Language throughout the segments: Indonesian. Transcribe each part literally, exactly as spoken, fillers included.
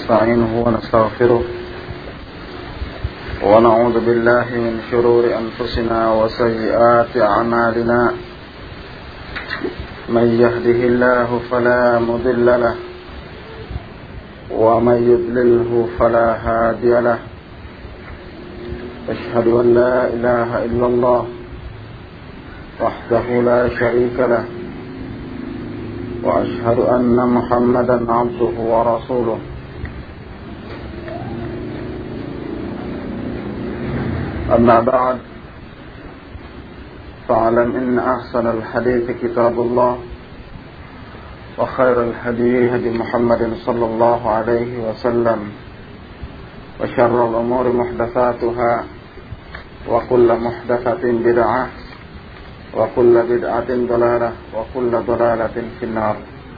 ونستعينه ونستغفره ونعوذ بالله من شرور أنفسنا وسيئات أعمالنا من يهده الله فلا مضل له ومن يضلله فلا هادي له أشهد أن لا إله إلا الله وحده لا شريك له وأشهد أن محمدا عبده ورسوله أما بعد فاعلم إن أحسن الحديث كتاب الله وخير الهدي هدي محمد صلى الله عليه وسلم وشر الأمور محدثاتها وكل محدثة بدعة وكل بدعة ضلالة وكل ضلالة في النار.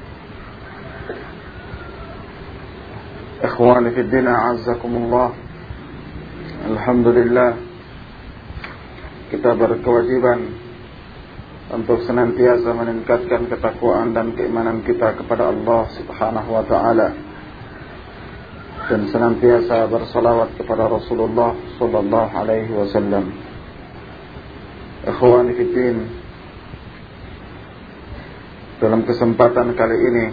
إخواني في الدين أعزكم الله. Alhamdulillah, kita berkewajiban untuk senantiasa meningkatkan ketakwaan dan keimanan kita kepada Allah Subhanahu wa taala dan senantiasa bersalawat kepada Rasulullah sallallahu alaihi wasallam. Ikhwani fiddin, dalam kesempatan kali ini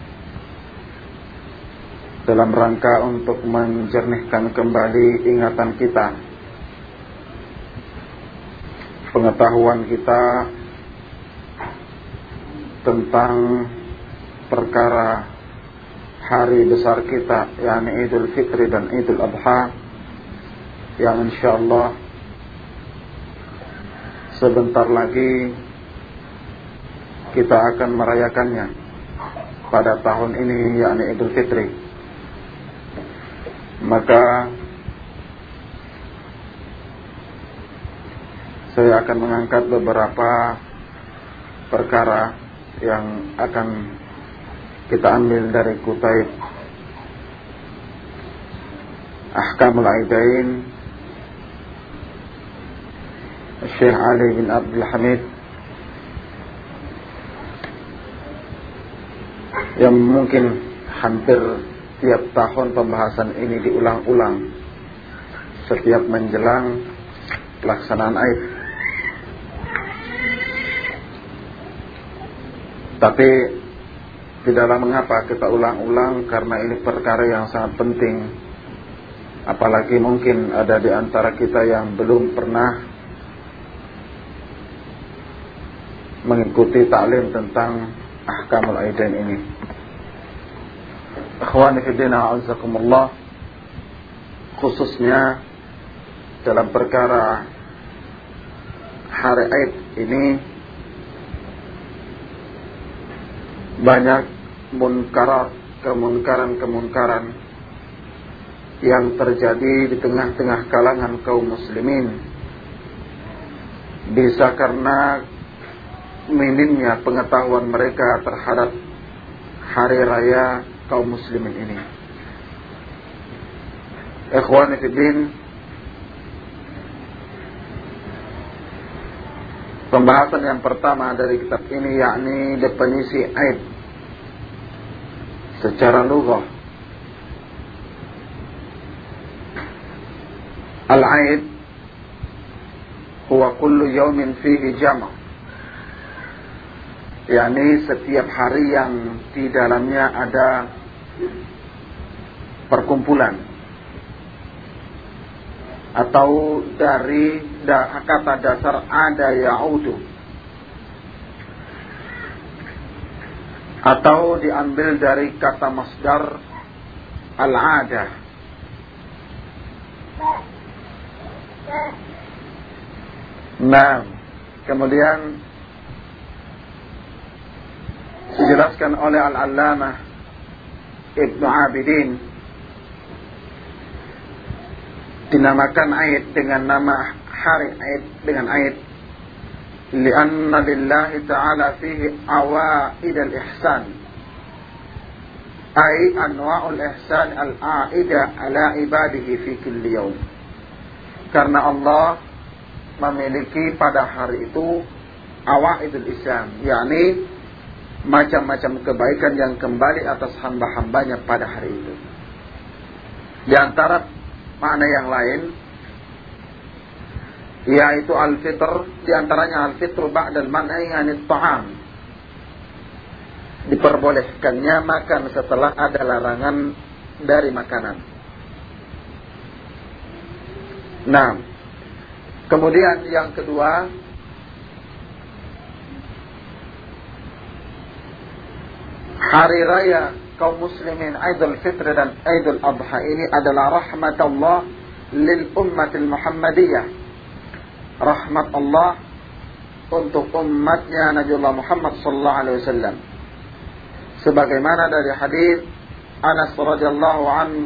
dalam rangka untuk menjernihkan kembali ingatan kita, pengetahuan kita tentang perkara hari besar kita, yakni Idul Fitri dan Idul Adha, yang insyaallah sebentar lagi kita akan merayakannya pada tahun ini, yakni Idul Fitri. Maka saya akan mengangkat beberapa perkara yang akan kita ambil dari Kutaib Ahkamul Aidain Syekh Ali bin Abdul Hamid, yang mungkin hampir tiap tahun pembahasan ini diulang-ulang setiap menjelang pelaksanaan Aid. Tapi tidaklah mengapa kita ulang-ulang, karena ini perkara yang sangat penting. Apalagi mungkin ada di antara kita yang belum pernah mengikuti taklim tentang Ahkamul Aidain ini. Ikhwani fiddin a'azzakumullah, khususnya dalam perkara hari Aid ini banyak munkarat, kemunkaran-kemunkaran yang terjadi di tengah-tengah kalangan kaum muslimin, bisa karena minimnya pengetahuan mereka terhadap hari raya kaum muslimin ini. Ikhwani fiddin, pembahasan yang pertama dari kitab ini yakni definisi Aid secara lughah. Al-Aid huwa kullu yawmin fihi jama', yakni setiap hari yang di dalamnya ada perkumpulan, atau dari da, kata dasar ada ya'udu, atau diambil dari kata masdar al-'adah. Nah, kemudian dijelaskan oleh Al-Allamah Ibnu Abidin, dinamakan Aid dengan nama hari Aid dengan Aid lianna lillahi ta'ala fihi awaid al-ihsan, ay anwa'ul ihsan al-a'ida ala ibadihi fi kulli yawm. Karena Allah memiliki pada hari itu awaidul ihsan, yakni macam-macam kebaikan yang kembali atas hamba-hambanya pada hari itu. Di antara makna yang lain yaitu al-fitr, di antaranya al-fitr ba'dal man'i 'anit ta'am. Diperbolehkannya makan setelah ada larangan dari makanan. Nah, kemudian yang kedua, hari raya kaum muslimin Idul Fitr dan Idul Adha ini adalah rahmatullah lil ummatil Muhammadiyah. Rahmat Allah untuk umatnya Nabiullah Muhammad sallallahu alaihi wasallam. Sebagaimana dari hadis Anas radhiyallahu anhu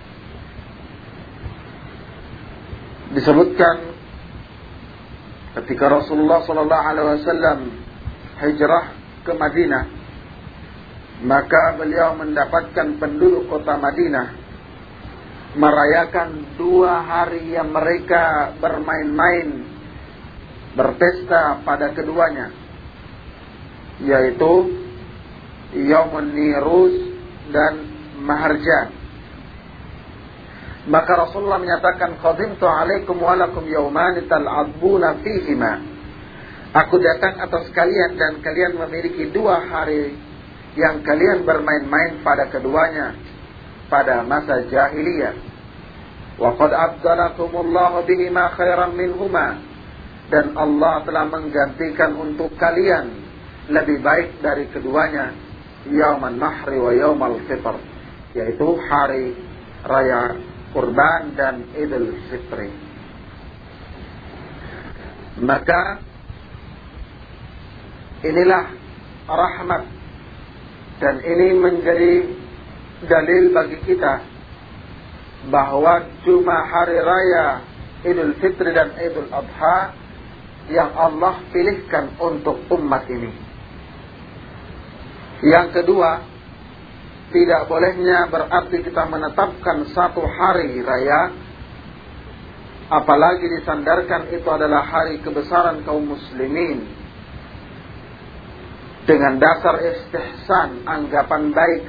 disebutkan ketika Rasulullah sallallahu alaihi wasallam hijrah ke Madinah, maka beliau mendapatkan penduduk kota Madinah merayakan dua hari yang mereka bermain-main, berpesta pada keduanya, yaitu Yaumun Niruz dan Maharjan. Maka Rasulullah menyatakan, qadimtu alaikum walakum yawmani tal'abuna fihima. Aku datang atas kalian dan kalian memiliki dua hari yang kalian bermain-main pada keduanya pada masa jahiliyah. Wa qad abdalakumullahu bihima khairan minhuma. Dan Allah telah menggantikan untuk kalian lebih baik dari keduanya, Yauman Nahri wa Yaumal Fitr, yaitu hari raya Kurban dan Idul Fitri. Maka inilah rahmat, dan ini menjadi dalil bagi kita bahwa cuma hari raya Idul Fitri dan Idul Adha yang Allah pilihkan untuk umat ini. Yang kedua, tidak bolehnya berarti kita menetapkan satu hari raya, apalagi disandarkan itu adalah hari kebesaran kaum muslimin, dengan dasar istihsan, anggapan baik.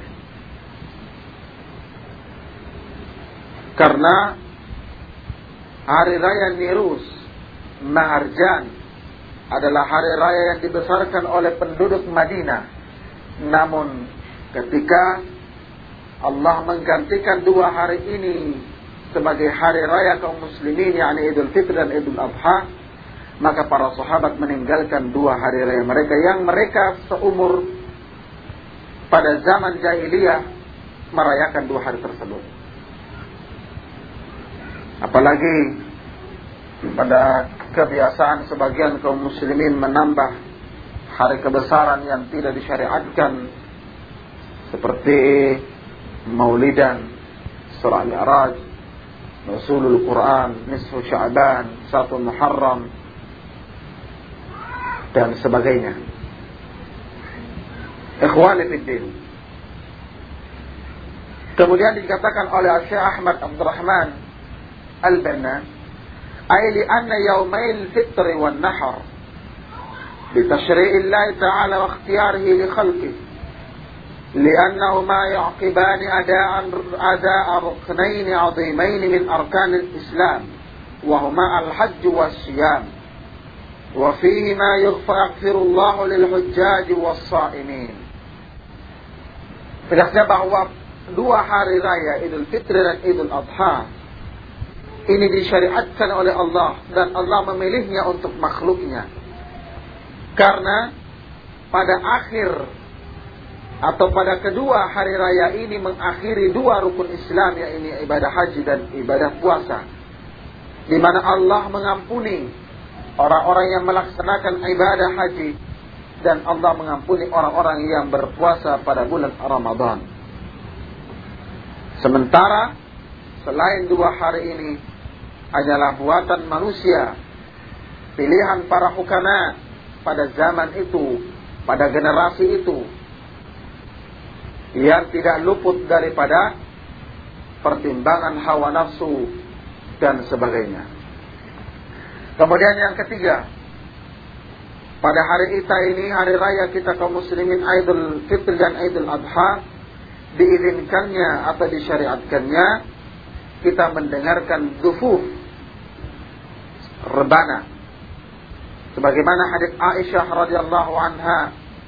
Karena hari raya Niruz, Maharjan adalah hari raya yang dibesarkan oleh penduduk Madinah. Namun ketika Allah menggantikan dua hari ini sebagai hari raya kaum muslimin, yakni Idul Fitr dan Idul Adha, maka para sahabat meninggalkan dua hari raya mereka yang mereka seumur pada zaman jahiliyah merayakan dua hari tersebut. Apalagi pada kebiasaan sebagian kaum muslimin menambah hari kebesaran yang tidak disyariatkan, seperti Maulidan, Surah Mi'raj, Nuzulul Quran, Nisfu Sya'ban, Satu Muharram, dan sebagainya. Ikhwani fiddin. Kemudian dikatakan oleh Syekh Ahmad Abdurrahman Al-Banna, ay li anna yawmail fitri wan nahar بتشريع الله تعالى واختياره لخلقه لأنهما يعقبان أداء أداء ركنين عظيمين من أركان الإسلام وهما الحج والصيام وفيهما يغفر الله للحجاج والصائمين. Jelasnya bahwa dua hari raya Idul Fitri dan Idul Adha ini disyariatkan oleh Allah, dan Allah memilihnya untuk makhluknya. Karena pada akhir atau pada kedua hari raya ini mengakhiri dua rukun Islam, yaitu ibadah haji dan ibadah puasa, di mana Allah mengampuni orang-orang yang melaksanakan ibadah haji, dan Allah mengampuni orang-orang yang berpuasa pada bulan Ramadan. Sementara selain dua hari ini adalah buatan manusia, pilihan para hukama pada zaman itu, pada generasi itu, yang tidak luput daripada pertimbangan hawa nafsu dan sebagainya. Kemudian yang ketiga, pada hari kita ini, hari raya kita kaum muslimin Idul Fitri dan Idul Adha, diizinkannya atau disyariatkannya kita mendengarkan dhufuf, rebana. Sebagaimana hadis Aisyah radhiyallahu anha,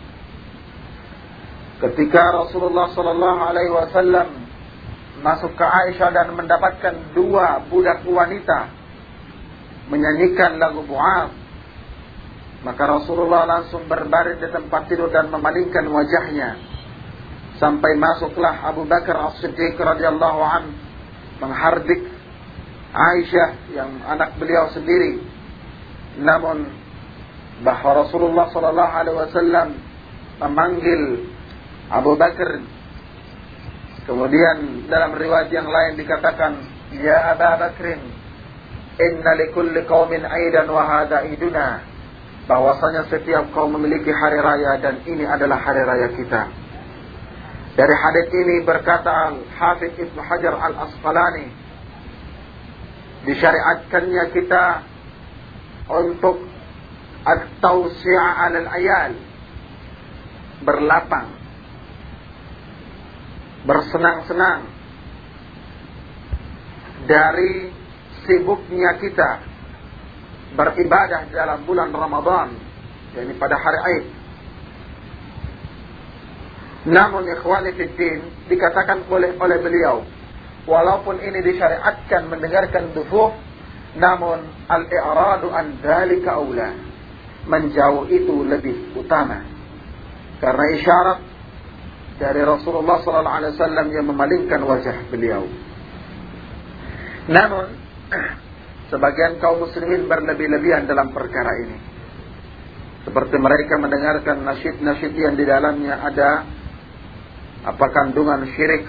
ketika Rasulullah sallallahu alaihi wasallam masuk ke Aisyah dan mendapatkan dua budak wanita menyanyikan lagu Bu'ath, maka Rasulullah langsung berbaring di tempat tidur dan memalingkan wajahnya. Sampai masuklah Abu Bakar As-Siddiq radhiyallahu anhu menghardik Aisyah yang anak beliau sendiri. Namun bahwa Rasulullah sallallahu alaihi wasallam memanggil Abu Bakar. Kemudian dalam riwayat yang lain dikatakan, "Ya Abu Bakrin, inna likulli qaumin aidan wa hadha iduna." Bahwasanya setiap kaum memiliki hari raya dan ini adalah hari raya kita. Dari hadis ini berkata Al-Hafidz Ibnu Hajar Al-Asqalani, disyariatkannya kita untuk at-tawsi'a 'alal ayal, berlapang, bersenang-senang dari sibuknya kita beribadah dalam bulan Ramadan, yakni pada hari Aid. Namun ikhwani fiddin, dikatakan oleh oleh beliau, walaupun ini disyariatkan mendengarkan dhufuf, namun al-i'radu an dzalika aula, menjauh itu lebih utama, karena isyarat dari Rasulullah sallallahu alaihi wasallam yang memalingkan wajah beliau. Namun sebagian kaum muslimin berlebih-lebihan dalam perkara ini, seperti mereka mendengarkan nasyid-nasyid yang di dalamnya ada apa kandungan syirik,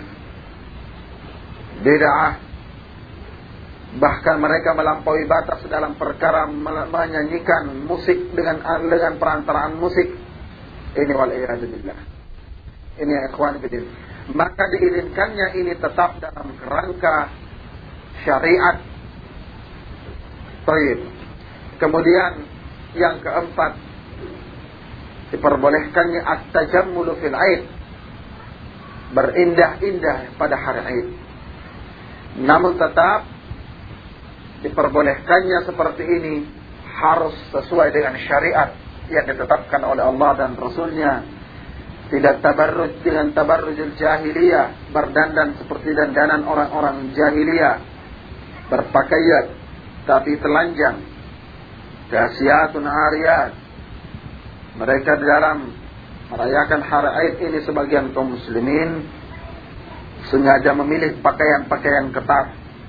bid'ah, bahkan mereka melampaui batas dalam perkara menyanyikan musik dengan dengan perantaraan musik. Ini wal iyad billah. Ini ya ikhwan fillah. Maka diizinkannya ini tetap dalam kerangka syariat. Baik. Kemudian yang keempat, diperbolehkannya at-tajammulu fil Aid, berindah-indah pada hari Aid. Namun tetap diperbolehkannya seperti ini harus sesuai dengan syariat yang ditetapkan oleh Allah dan Rasulnya. Tidak tabarruj dengan tabarrujul jahiliyah, berdandan seperti dandanan orang-orang jahiliyah, berpakaian tapi telanjang, kasiyatun ariyat. Mereka di dalam merayakan hari Aid ini, sebagian kaum muslimin sengaja memilih pakaian-pakaian ketat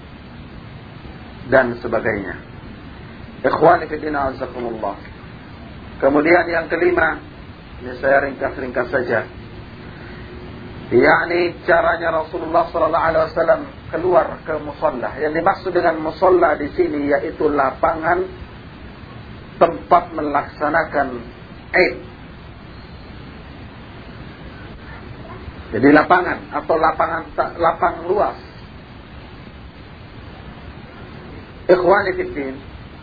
dan sebagainya. Ikhwani fillah azakumullah. Kemudian yang kelima, ini saya ringkas-ringkas saja, yakni caranya Rasulullah sallallahu alaihi wasallam keluar ke musalla. Yang dimaksud dengan musalla di sini yaitu lapangan tempat melaksanakan Aid. Jadi lapangan atau lapangan lapang luas. Ikhwani fiddin.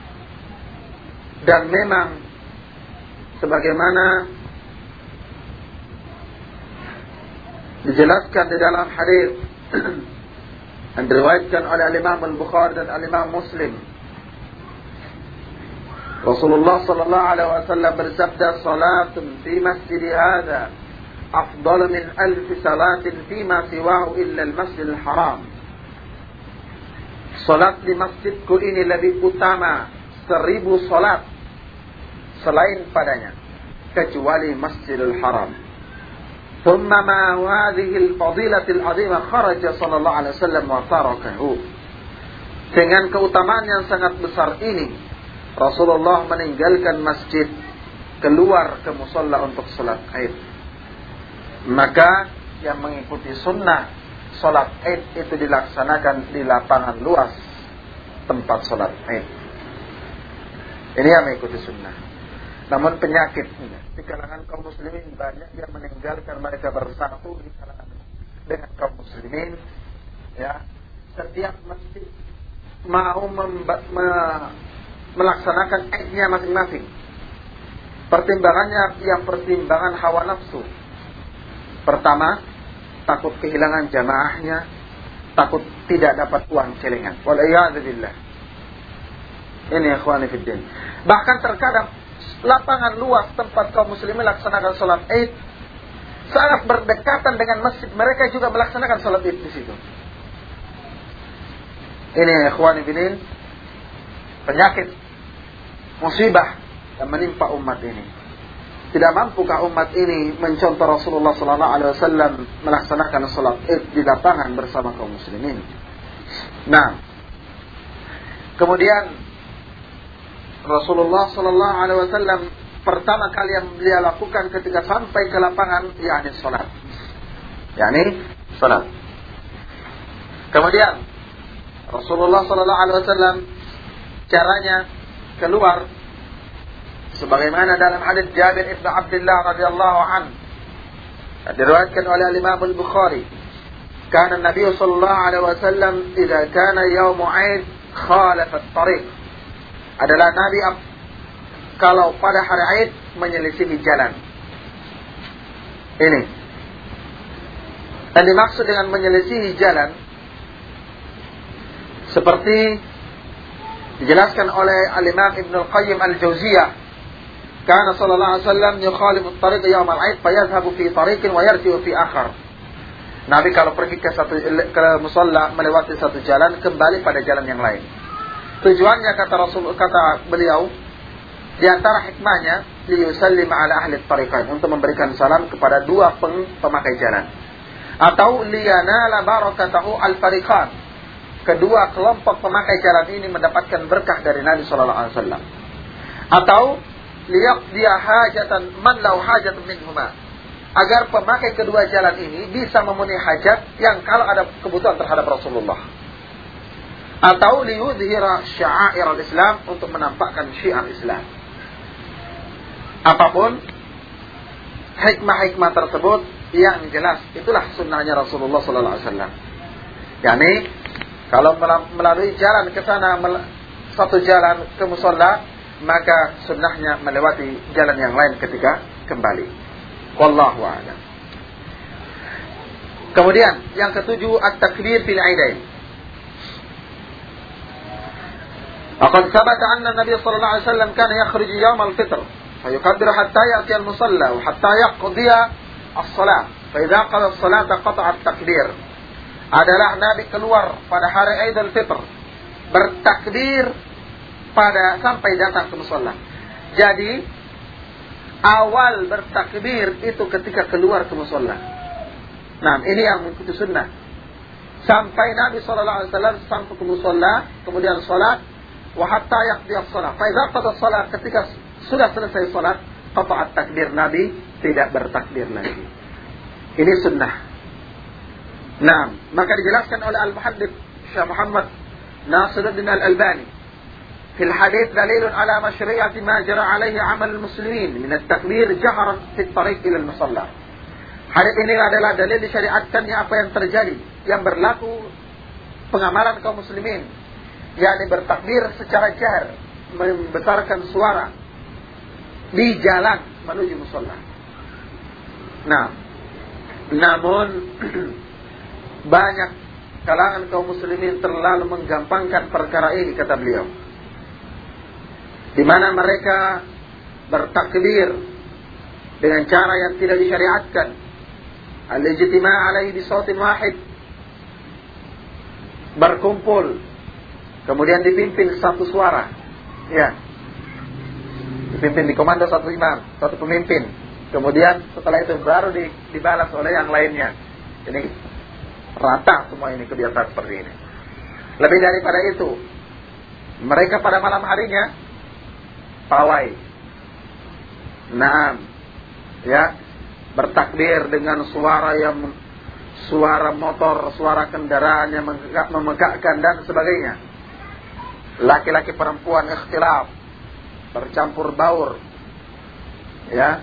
Dan memang sebagaimana dijelaskan di dalam hadis yang diriwayatkan oleh Imam Al-Bukhari dan Imam Muslim, Rasulullah sallallahu alaihi wasallam bersabda, "Salatun fi masjid hadza afdal min alf salatin fi ma siwahu illa al-masjid al-haram." Salat di masjidku ini lebih utama seribu salat selain padanya, kecuali Masjidil Haram. ثم ما هذه الفضيلة العظيمة خرج صلى الله عليه وسلم وتركه. Dengan keutamaan yang sangat besar ini, Rasulullah meninggalkan masjid, keluar ke musalla untuk salat Aid. Maka yang mengikuti sunnah, salat Aid itu dilaksanakan di lapangan luas tempat salat Aid. Ini yang mengikuti sunnah. Namun penyakitnya di kalangan kaum muslimin banyak yang meninggalkan mereka bersatu di kalangan dengan kaum muslimin. Ya, setiap masjid mau memba- me- melaksanakan Aidnya masing-masing. Pertimbangannya yang pertimbangan hawa nafsu. Pertama, takut kehilangan jamaahnya, takut tidak dapat uang celengan. Wal'iyadzubillah. Ini ikhwani fiddin. Bahkan terkadang lapangan luas tempat kaum muslimin melaksanakan sholat Id sangat berdekatan dengan masjid, mereka juga melaksanakan sholat Id di situ. Ini ikhwani fiddin, penyakit, musibah yang menimpa umat ini. Tidak mampukah umat ini mencontoh Rasulullah sallallahu alaihi wasallam melaksanakan sholat Id di lapangan bersama kaum muslimin? Nah, kemudian Rasulullah sallallahu alaihi wasallam pertama kali yang beliau lakukan ketika sampai ke lapangan yakni sholat, yakni sholat. Kemudian Rasulullah sallallahu alaihi wasallam caranya keluar sebagaimana dalam hadis Jabir ibn Abdullah radhiyallahu anhu diriwayatkan oleh Imam Al-Bukhari, kana Nabi sallallahu alaihi wasallam idza kana yaum 'Aid khalafa at-tariq. Adalah Nabi kalau pada hari Aid menyelisihi jalan. Ini yang dimaksud dengan menyelisihi jalan seperti dijelaskan oleh Al-Imam Ibn Al-Qayyim Al-Jauziyah. Kana sallallahu alaihi wasallam yukhalifu at-tariq yawm al-'Aid fayadhhabu fi tariqin wa yarji'u fi akhar. Nabi kalau pergi ke satu ke musalla melewati satu jalan, kembali pada jalan yang lain. Tujuannya kata Rasul kata beliau di antara hikmahnya liyusallim ala ahli at-tariqain, untuk memberikan salam kepada dua pemakai jalan, atau liyanala barakatahu al-fariqan, kedua kelompok pemakai jalan ini mendapatkan berkah dari Nabi sallallahu alaihi wasallam, atau liyaqdiya hajatan man lau hajatun minhuma, agar pemakai kedua jalan ini bisa memenuhi hajat yang kalau ada kebutuhan terhadap Rasulullah, atau liyudhira sya'air al-Islam, untuk menampakkan syiar Islam. Apapun hikmah-hikmah tersebut yang jelas itulah sunnahnya Rasulullah sallallahu alaihi wasallam. Yani kalau melalui jalan ke sana satu jalan ke musalla, maka sunnahnya melewati jalan yang lain ketika kembali. Wallahu a'lam. Kemudian yang ketujuh, at-takbir fil 'aidain. Aqad thabata anna Nabi sallallahu alaihi wasallam kana yakhruju yawm al-fitr fayukabbiru hatta ya'ti al-musalla wa hatta yaqdiya as-salah. Fa idza qada as-salata qata'a at-takbir. Adalah Nabi keluar pada hari Aid al-Fitr bertakbir pada sampai datang ke musalla. Jadi awal bertakbir itu ketika keluar ke musalla. Nah, ini yang mengikuti sunnah. Sampai Nabi sallallahu alaihi wasallam sampai ke musalla, kemudian salat, wa hatta yaqdi as-salat. Fa idza qada as-salat, ketika sudah selesai salat, qata'a takbir, Nabi tidak bertakbir lagi. Ini sunnah. Nah, maka dijelaskan oleh Al-Muhaddits Syekh Muhammad Nasiruddin Al-Albani, في الحديث دليل على مشروعية ما جرى عليه عمل المسلمين من التكبير جهرا في الطريق إلى المصلى. Hadis ini adalah dalil disyariatkannya apa yang terjadi, yang berlaku pengamalan kaum muslimin, yakni bertakbir secara jahar, membesarkan suara di jalan menuju musalla. Nah, namun banyak kalangan kaum muslimin terlalu menggampangkan perkara ini, kata beliau, di mana mereka bertakbir dengan cara yang tidak disyariatkan, al-ijtima' alaihi bi sautin wahid, berkumpul kemudian dipimpin satu suara, ya, dipimpin di komando satu imam, satu pemimpin, kemudian setelah itu baru dibalas oleh yang lainnya. Ini rata semua ini kebiasaan seperti ini. Lebih daripada itu, mereka pada malam harinya pawai, nah, ya, bertakbir dengan suara yang suara motor, suara kendaraan yang memegakkan dan sebagainya. Laki-laki perempuan ikhtilaf, bercampur baur, ya.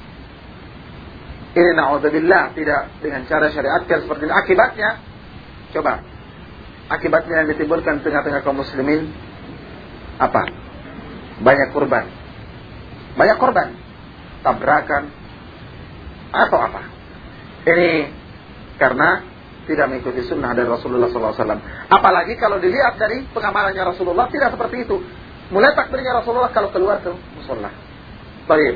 Ini na'udzubillah, tidak dengan cara syariatkan seperti ini. Akibatnya, coba, akibatnya yang ditimbulkan tengah-tengah kaum muslimin apa? Banyak korban, banyak korban, tabrakan atau apa? Ini karena tidak mengikuti sunnah dari Rasulullah sallallahu alaihi wasallam. Apalagi kalau dilihat dari pengamalannya Rasulullah tidak seperti itu. Mulai takbirnya Rasulullah kalau keluar ke musalla. Baik.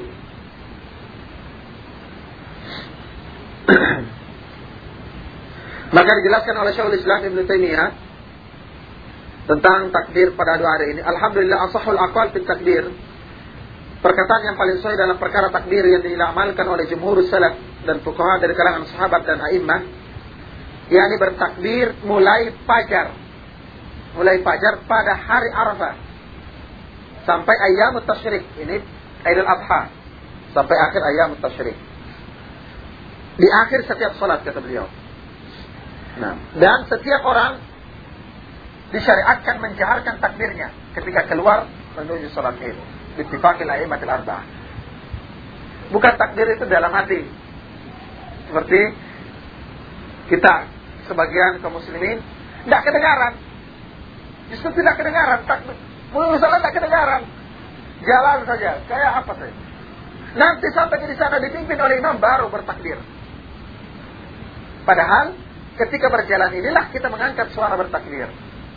Maka dijelaskan oleh Syekhul Islam Ibnu Taimiyah tentang takbir pada dua hari ini. Alhamdulillah ashahul aqwal fi takbir. Perkataan yang paling sahih dalam perkara takbir yang diamalkan oleh jumhur salaf dan fuqaha dari kalangan sahabat dan a'immah, yakni bertakbir mulai fajar. Mulai fajar pada hari Arafah sampai ayyamut tasyrik. Ini Idul Adha sampai akhir ayyamut tasyrik. Di akhir setiap salat kata beliau. Nah, dan setiap orang disyariatkan menjaharkan takbirnya ketika keluar menuju salat Id. Bittifaqil a'immatil arba'ah. Bukan takbir itu dalam hati. Seperti kita sebagian kaum muslimin tidak kedengaran. Justru tidak kedengaran takbir. Misalnya tidak kedengaran. Jalan saja, kayak apa saja. Nanti sampai di sana dipimpin oleh imam baru bertakbir. Padahal ketika berjalan inilah kita mengangkat suara bertakbir.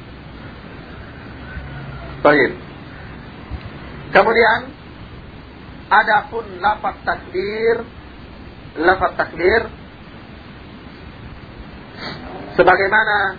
Baik. Kemudian adapun lafaz takbir, lafaz takbir sebagaimana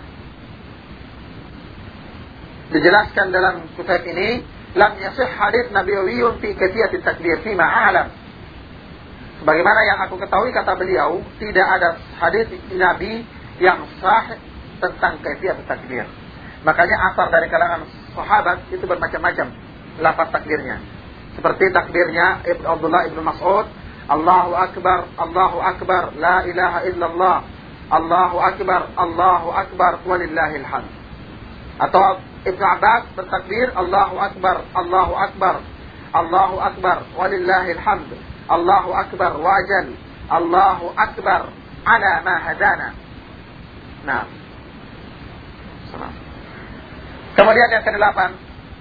dijelaskan dalam kitab ini, lam yasih hadits nabiwiyyun fi kaifiyat takbir fi ma'alam. Sebagaimana yang aku ketahui kata beliau, tidak ada hadits Nabi yang sahih tentang kaifiyat takbir. Makanya asar dari kalangan sahabat itu bermacam-macam lafaz takbirnya. Seperti takbirnya Ibnu Abdullah Ibnu Mas'ud, Allahu Akbar, Allahu Akbar, la ilaha illallah, Allahu Akbar, Allahu Akbar, walillahil hamd. Atau Ibnu Abbas bertakbir, Allahu Akbar, Allahu Akbar, Allahu Akbar, walillahil hamd, Allahu Akbar wajal, Allahu Akbar ala ma hadana. Nah. Kemudian yang kedelapan,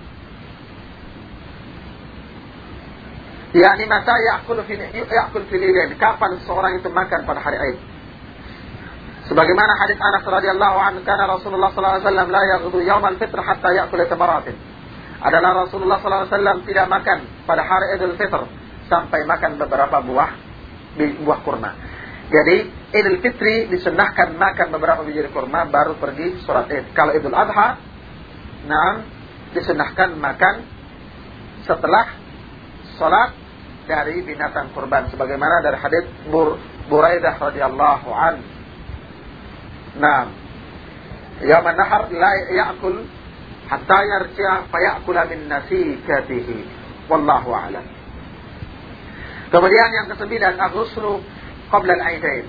yakni mata ya'kul fi ya'kul fil idain, kapan seorang itu makan pada hari Id. Sebagaimana hadis Anas radhiyallahu anhu, kana Rasulullah sallallahu alaihi wasallam la yaghdu yaum al-fitr hatta ya'kula tamaratin. Adalah Rasulullah sallallahu alaihi wasallam tidak makan pada hari Idul Fitr sampai makan beberapa buah buah kurma. Jadi Idul Fitri disunnahkan makan beberapa biji kurma baru pergi sholat Id. Kalau Idul Adha, nah, disunnahkan makan setelah sholat dari binatang kurban, sebagaimana dari hadits Bur Buraidah radhiyallahu an. Nah, yaum an-nahar la ya'kul hatta yarji'a fa ya'kula min nasikatihi. Wallahu a'lam. Kemudian yang kesembilan, al-ghuslu qabla al-aidain.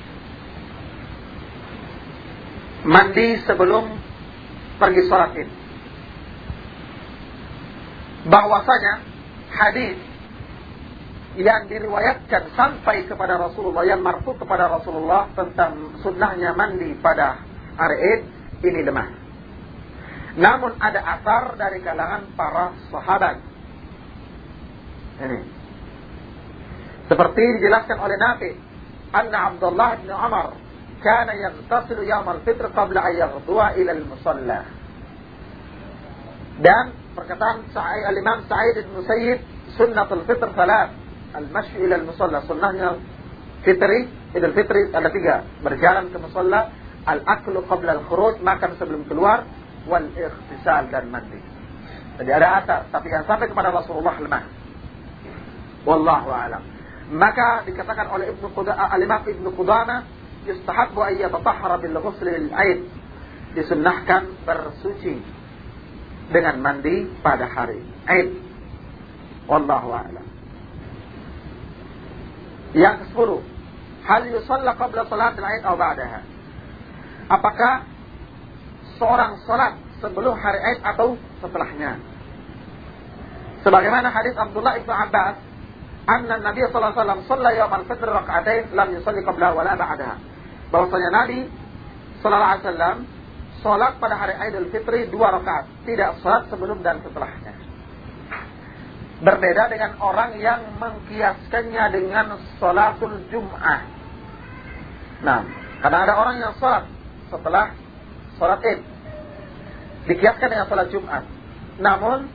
Mandi sebelum pergi sholat Id. Bahwasanya hadis yang diriwayatkan sampai kepada Rasulullah, yang marfu kepada Rasulullah tentang sunnahnya mandi pada hari Id ini lemah. Namun ada asar dari kalangan para sahabat. Ini seperti dijelaskan oleh Nafi, anna Abdullah bin Umar kana yaghtasilu yaum al-fitr qabla an yaghduwa ila al-musalla. Dan perkataan al-Imam Sa'id bin Musayyib, sunnatul fitr salat, al-mashyi ila al-musalla. Sunnahnya fitri, Idul Fitri ada tiga: berjalan ke musalla, al-aklu qabla al-khuruj, makan sebelum keluar, wal ightisal, dan mandi. Jadi ada asar, tapi yang sampai kepada Rasulullah lemah. Wallahu a'lam. Maka dikatakan oleh Ibnu Qudamah, al-Imam Ibnu Qudamah, yustahabbu an yatatahhara bil ghusl lil Aid. Disunnahkan bersuci dengan mandi pada hari Aid. Wallahu a'lam. Yang kesepuluh, hal yusalla qabla salat al-Aid atau ba'daha. Apakah seorang salat sebelum hari Aid atau setelahnya? Sebagaimana hadis Abdullah ibnu Abbas, anna Nabi sallallahu alaihi wasallam shalla yaum al-fitr rak'atain lam yusalli qabla wala ba'daha. Bahwasanya Nabi sallallahu alaihi wasallam salat pada hari Idul Fitri dua rakaat, tidak salat sebelum dan setelahnya. Berbeda dengan orang yang mengkiaskannya dengan salatul Jum'ah. Nah, Karena ada orang yang sholat setelah sholat Id, dikiaskan dengan sholat Jumat. Namun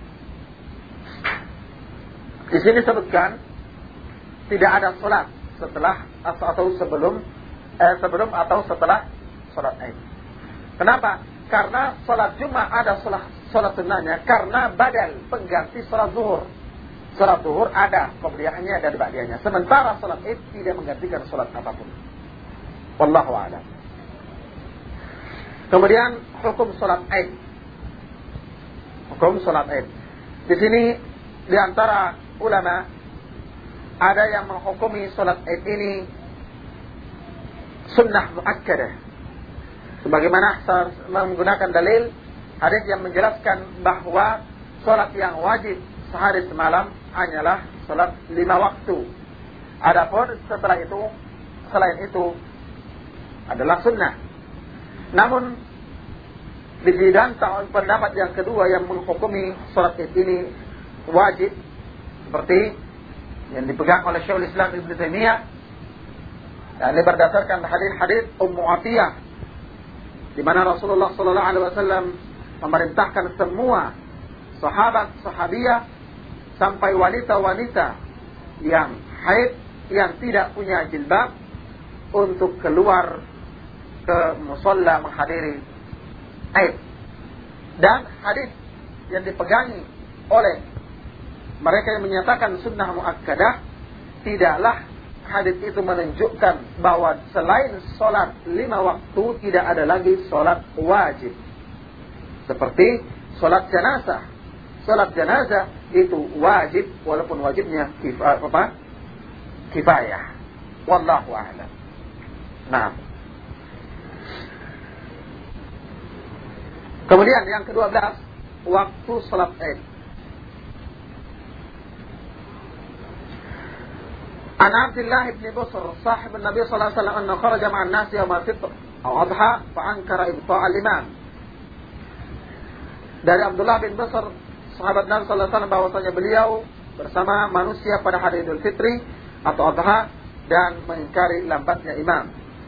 di sini sebutkan tidak ada sholat setelah atau sebelum eh, sebelum atau setelah sholat Id. Kenapa? Karena sholat Jumat ada sholat sholat sunnahnya karena badal pengganti sholat zuhur. Sholat zuhur ada qobliyahnya dan ba'diyahnya. Sementara sholat Id tidak menggantikan sholat apapun. Wallahu a'lam. Kemudian hukum sholat Id. Hukum sholat Id. Di sini di antara ulama ada yang menghukumi sholat Id ini sunnah muakkadah. Sebagaimana menggunakan dalil hadis yang menjelaskan bahwa sholat yang wajib sehari semalam hanyalah sholat lima waktu. Adapun setelah itu, selain itu adalah sunnah. Namun di bidang pendapat yang kedua yang menghukumi sholat Id ini wajib, seperti yang dipegang oleh Syekhul Islam Ibnu Taimiyah, yang berdasarkan hadis-hadis Ummu Atiyah, di mana Rasulullah Sallallahu Alaihi Wasallam memerintahkan semua sahabat sahabiyah sampai wanita-wanita yang haid yang tidak punya jilbab untuk keluar ke musalla menghadiri Aid. Dan hadis yang dipegangi oleh mereka yang menyatakan sunnah muakkadah, tidaklah hadis itu menunjukkan bahwa selain sholat lima waktu tidak ada lagi sholat wajib. Seperti sholat jenazah. Sholat jenazah itu wajib, walaupun wajibnya kifayah, apa? Kifayah. Wallahu a'lam. Nah. Kemudian yang kedua belas, waktu sholat Id. An Abdullah bin Busr, sahib Nabi sallallahu alaihi wasallam, anna kharaja ma'an nas yawm al-fitr aw adha fa ankara ibta' al-imam. Dari Abdullah bin Busr, sahabat Nabi sallallahu alaihi wasallam, bahwasanya beliau bersama manusia pada hari Idul Fitri atau Adha dan mengingkari lambatnya imam.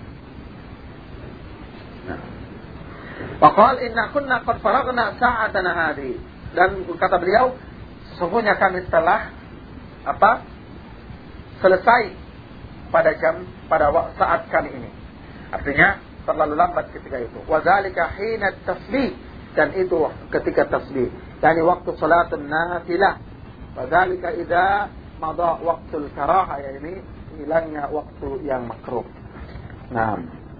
Nah. Wa qala inna kunna qad faragna sa'atana hadhi. Dan kata beliau, sesungguhnya kami telah apa? selesai pada jam pada saat kami ini. Artinya terlalu lambat ketika itu. Wa dzalika hina tasbih, dan itu ketika tasbih. Yani waktu salatun nafilah. Wa dzalika idza madha waqtul karahah, yani hilangnya waktu yang makruh. Nah.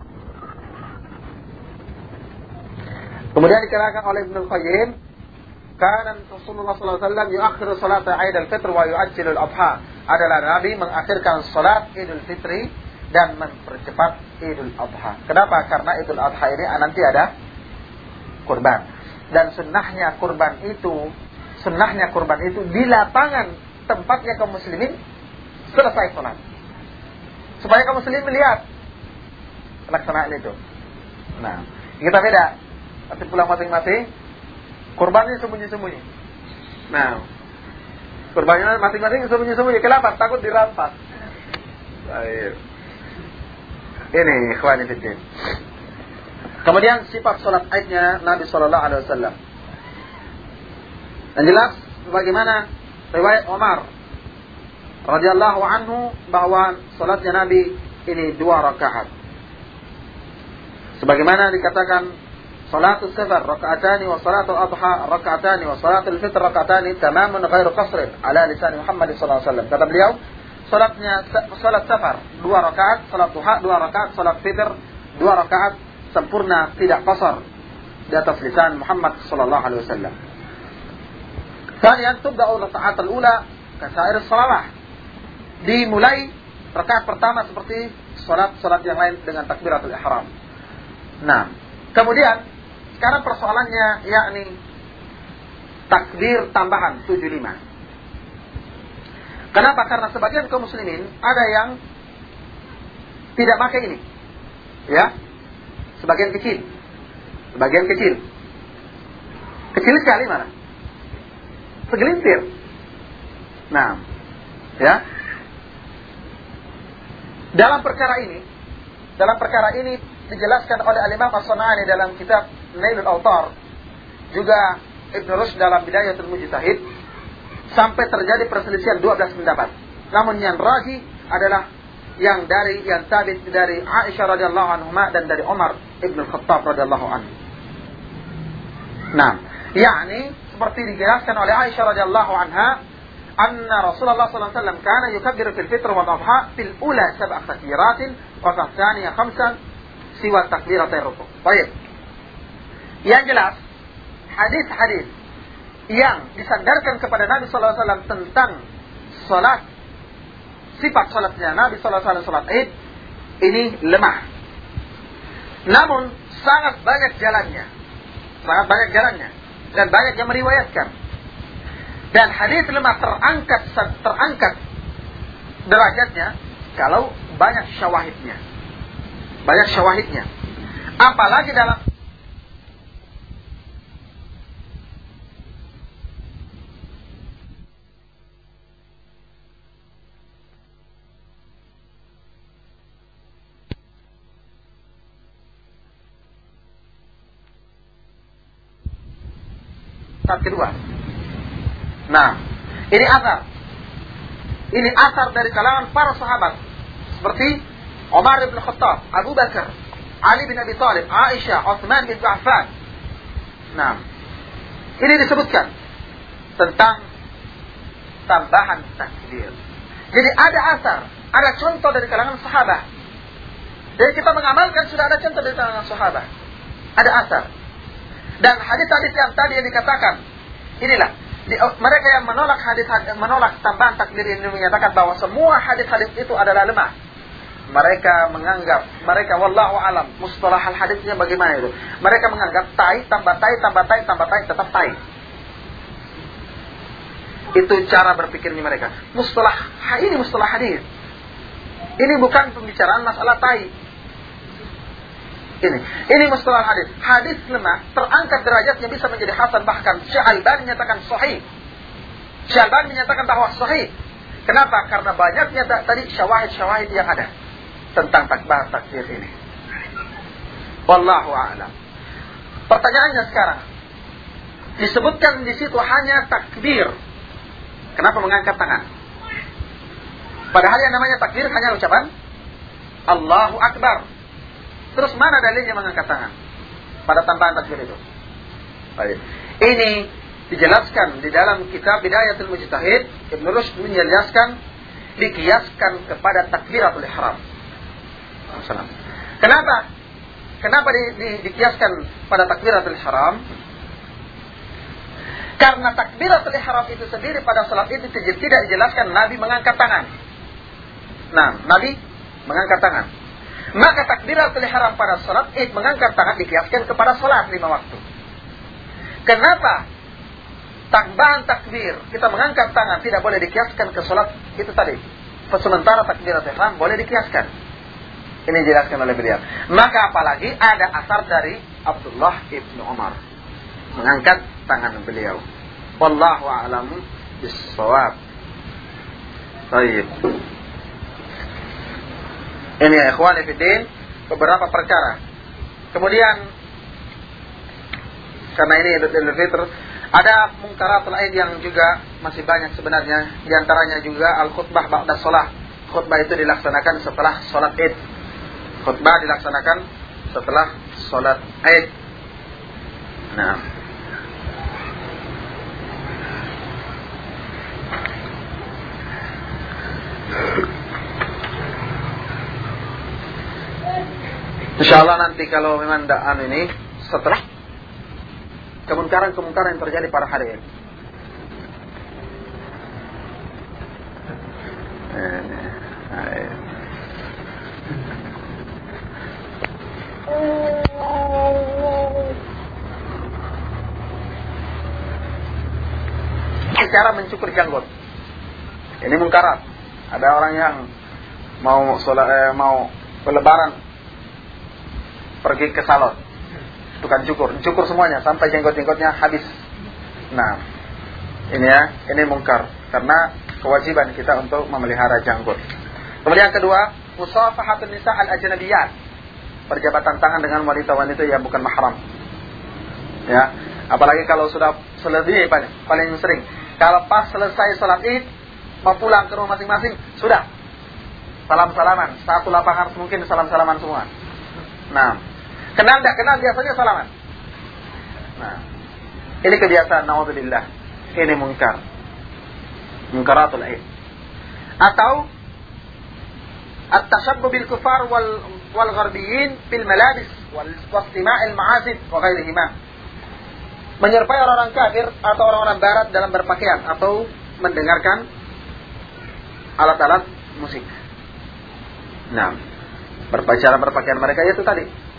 Kemudian dikatakan oleh Ibnu Qayyim, kana Rasulullah sallallahu alaihi wasallam yuakhiru salat Aid al-Fitr wa yu'ajjilu al-Adha. Adalah Nabi mengakhirkan salat Idul Fitri dan mempercepat Idul Adha. Kenapa? Karena Idul Adha ini nanti ada kurban. Dan sunnahnya kurban itu, sunnahnya kurban itu di lapangan tempatnya kaum muslimin selesai salat. Supaya kaum muslimin melihat pelaksanaan itu. Nah, kita beda. Nanti pulang masing-masing, kurbannya sembunyi-sembunyi. Nah, kurbannya masing-masing sembunyi-sembunyi. Kenapa? Takut dirampas. Baik. Ini ikhwan fillah. Kemudian sifat salat Aidnya Nabi sallallahu alaihi wasallam. Yang jelas bagaimana riwayat Umar radhiyallahu anhu bahwa salatnya Nabi ini dua rakaat. Sebagaimana dikatakan salatul safar raka'atani wa salatul adha raka'atani wa salatul fitr raka'atani tamamun ghairu qasrin ala lisan Muhammad sallallahu alaihi wasallam. Kata beliau, salatnya salat safar dua rakaat, salat duha dua rakaat, salat fitr dua rakaat sempurna, tidak qasar di atas lisan Muhammad sallallahu alaihi wasallam. Kemudian tubda'u raka'at al-ula kasair salawah. Dimulai rakaat pertama seperti salat-salat yang lain dengan takbiratul ihram. Nah, kemudian sekarang persoalannya yakni takbir tambahan tujuh puluh lima. Kenapa? Karena sebagian kaum muslimin ada yang tidak pakai ini. Ya. Sebagian kecil. Sebagian kecil. Kecil sekali mana? Segelintir. Nah, ya. Dalam perkara ini dalam perkara ini dijelaskan oleh Al-Imam As-San'ani dalam kitab Nailul Awtar, juga Ibn Rushd dalam Bidayatul Mujtahid, sampai terjadi perselisihan dua belas pendapat. Namun yang rajih adalah yang dari yang tabit dari Aisyah radhiyallahu anha dan dari Umar Ibn Khattab radhiyallahu anhu. Nah, yakni seperti dijelaskan oleh Aisyah radhiyallahu anha, anna Rasulullah sallallahu alaihi wasallam kana yukabbiru fil fitr wal adha fil ula sab'a takbiratin wa fil thaniyah khamsan siwa takbiratai rukuk. Baik. Yang jelas, hadis-hadis yang disandarkan kepada Nabi sallallahu alaihi wasallam tentang salat, sifat salatnya Nabi sallallahu alaihi wasallam salat Id ini lemah. Namun sangat banyak jalannya. Sangat banyak jalannya dan banyak yang meriwayatkan. Dan hadis lemah terangkat terangkat derajatnya kalau banyak syawahidnya. Banyak syawahidnya. Apalagi dalam tahap kedua. Nah, ini asar. Ini asar dari kalangan para sahabat seperti Umar bin Khattab, Abu Bakar, Ali bin Abi Thalib, Aisyah, Utsman bin Affan. Nah, ini disebutkan tentang tambahan takbir. Jadi ada asar, ada contoh dari kalangan sahabat. Jadi kita mengamalkan sudah ada contoh dari kalangan sahabat. Ada asar. Dan hadis-hadis yang tadi yang dikatakan, inilah di, mereka yang menolak hadis menolak tambahan takbir ini menyatakan bahwa semua hadis-hadis itu adalah lemah. Mereka menganggap, mereka wallahu alam, mustalah hadisnya bagaimana itu? Mereka menganggap tai tambah tai tambah tai tambah tai tetap tai. Itu cara berpikirnya mereka. Mustalah ini mustalah hadis. Ini bukan pembicaraan masalah tai. Ini, ini mustalah hadis. Hadis lemah terangkat derajatnya bisa menjadi hasan, bahkan Syekh Albani menyatakan sahih. Syekh Albani menyatakan bahwa sahih. Kenapa? Karena banyaknya tadi syawahid-syawahid yang ada tentang takbir takbir ini. Wallahu a'lam. Pertanyaannya sekarang, disebutkan di situ hanya takbir. Kenapa mengangkat tangan? Padahal yang namanya takbir hanya ucapan Allahu Akbar. Terus mana dalilnya mengangkat tangan pada tambahan takbir itu? Baik. Ini dijelaskan di dalam kitab Bidayatul Mujtahid, Ibn Rushd menjelaskan dikiaskan kepada takbiratul ihram. Kenapa? Kenapa di, di, dikiaskan pada takbiratul ihram? Karena takbiratul ihram itu sendiri pada salat itu tidak dijelaskan Nabi mengangkat tangan. Nah, Nabi mengangkat tangan. Maka takbiratul ihram pada salat Id mengangkat tangan dikiaskan kepada salat lima waktu. Kenapa tambahan takbir kita mengangkat tangan tidak boleh dikiaskan ke salat itu tadi? Sementara takbiratul ihram boleh dikiaskan. Ini dijelaskan oleh beliau. Maka apalagi ada asar dari Abdullah ibnu Umar mengangkat tangan beliau. Wallahu a'lam bis-shawab. Baik. Ini ya ikhwan fillah beberapa perkara. Kemudian karena ini Idul Fitr, ada munkaratul Aid yang juga masih banyak sebenarnya. Di antaranya juga al-khutbah ba'da shalah. Khutbah itu dilaksanakan setelah salat Id. Khutbah dilaksanakan setelah salat Id. Nah, insyaallah nanti kalau memang daan ini setelah kemungkaran-kemungkaran yang terjadi pada hari ini. Cara mencukur janggut. Ini mungkarat. Ada orang yang mau sholat, eh, mau berlebaran pergi ke salon, tukang cukur, cukur semuanya sampai jenggot-jenggotnya habis. Nah, ini ya, ini mungkar karena kewajiban kita untuk memelihara janggut. Kemudian yang kedua, musafahatun nisa al-ajnabiyat. berjabatan tangan dengan wanita-wanita yang bukan mahram. Ya, apalagi kalau sudah selebih paling, paling sering. Kalau pas selesai sholat Id, mau pulang ke rumah masing-masing, sudah salam-salaman. Satu lapangan mungkin salam-salaman semua. Nah, kenal tidak kenal biasanya salaman. Nah, ini kebiasaan, naudzubillah. Ini munkar, munkaratul Id. Atau at-tashabbuh bil kufar wal wal gharbiyyin fil malabis wal istima'il ma'azif wa ghairihima. Menyerupai orang-orang kafir atau orang-orang barat dalam berpakaian atau mendengarkan alat-alat musik. Nah, berbicara berpakaian mereka itu tadi.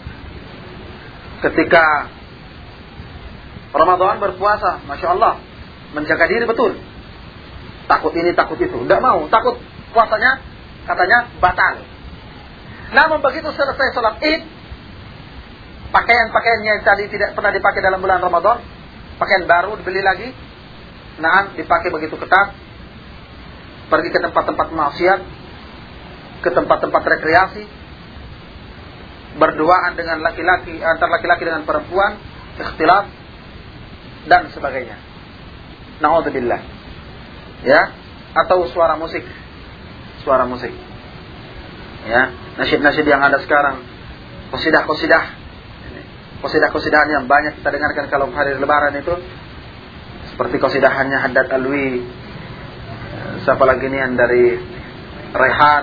Ketika Ramadan berpuasa, Masya Allah, menjaga diri betul. Takut ini, takut itu. Tidak mau, takut puasanya katanya batal. Namun begitu selesai sholat Id, pakaian-pakaiannya yang tadi tidak pernah dipakai dalam bulan Ramadan, pakaian baru dibeli lagi, nah dipakai begitu ketat, pergi ke tempat-tempat maksiat, ke tempat-tempat rekreasi, berduaan dengan laki-laki, antar laki-laki dengan perempuan, ikhtilaf dan sebagainya. Na'udzubillah. Ya, atau suara musik. Suara musik. Ya, nasyid-nasyid yang ada sekarang, qasidah-qasidah. Qasidah-qasidahan yang banyak kita dengarkan kalau hari Lebaran itu, seperti qasidahannya Haddad Alwi, siapa lagi nih yang dari Rehan,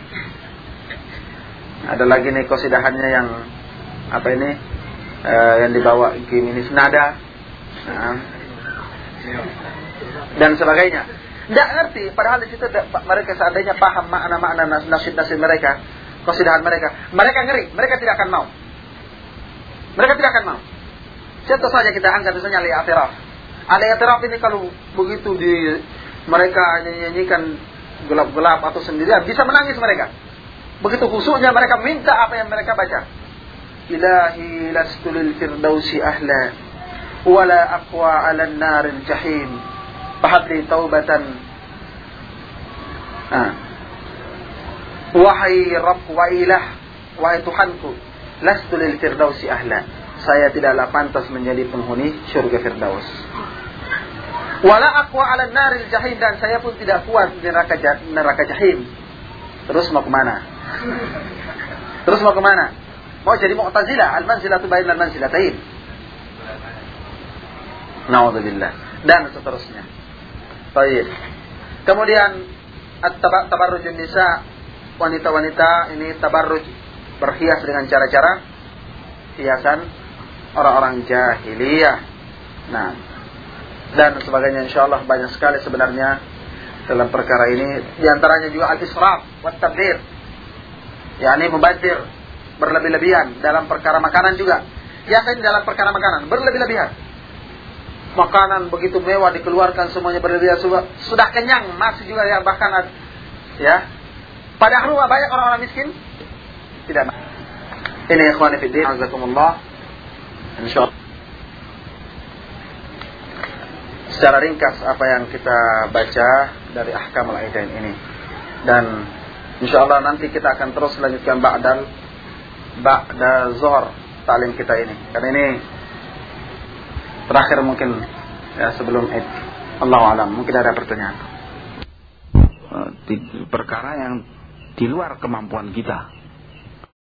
ada lagi nih qasidahannya yang apa ini, e, yang dibawa Gimini Senada, nah, dan sebagainya. Tidak ngerti, padahal di situ mereka seandainya paham makna-makna nasyid-nasyid mereka, qasidahan mereka, mereka ngeri, mereka tidak akan mau. Mereka tidak akan mau. Contoh saja kita angkat misalnya al-i'tiraf. Al-i'tiraf ini kalau begitu di mereka nyanyikan gelap-gelap atau sendirian, bisa menangis mereka. Begitu khusyuknya mereka minta apa yang mereka baca. Ilahi lastu lil firdausi ahla wala aqwa 'ala an-naril jahim. Fahabli taubatan. Ah. Wahai Rabb wa ilah, wahai Tuhanku, lastu lil firdausi ahla. Saya tidaklah pantas menjadi penghuni surga Firdaus. Wala aqwa 'ala an-naril jahim, dan saya pun tidak kuat di neraka neraka jahim. Terus mau kemana? Terus mau kemana? Mau jadi Mu'tazilah, al-manzilatu bainal manzilatain. Na'udzubillah. Dan seterusnya. Baik. Kemudian at-tabarrujun nisa, wanita-wanita ini tabarruj, berhias dengan cara-cara hiasan orang-orang jahiliyah. Nah, dan sebagainya, insyaallah banyak sekali sebenarnya dalam perkara ini. Di antaranya juga al-israf wa tabdzir, yakni mubadzir, berlebih-lebihan dalam perkara makanan juga. Hiasan dalam perkara makanan berlebih-lebihan. Makanan begitu mewah dikeluarkan semuanya berlebihan, sudah kenyang masih juga ya, bahkan ya. Padahal banyak orang-orang miskin tidak. Ini ikhwani fi din, azakumullah. Insyaallah secara ringkas apa yang kita baca dari Ahkamul Aidain ini, dan insyaallah nanti kita akan terus lanjutkan ba'dal ba'da zuhur ta'lim kita ini. Karena ini terakhir mungkin ya sebelum Id. Allahu a'lam. Mungkin ada pertanyaan. Perkara yang di luar kemampuan kita.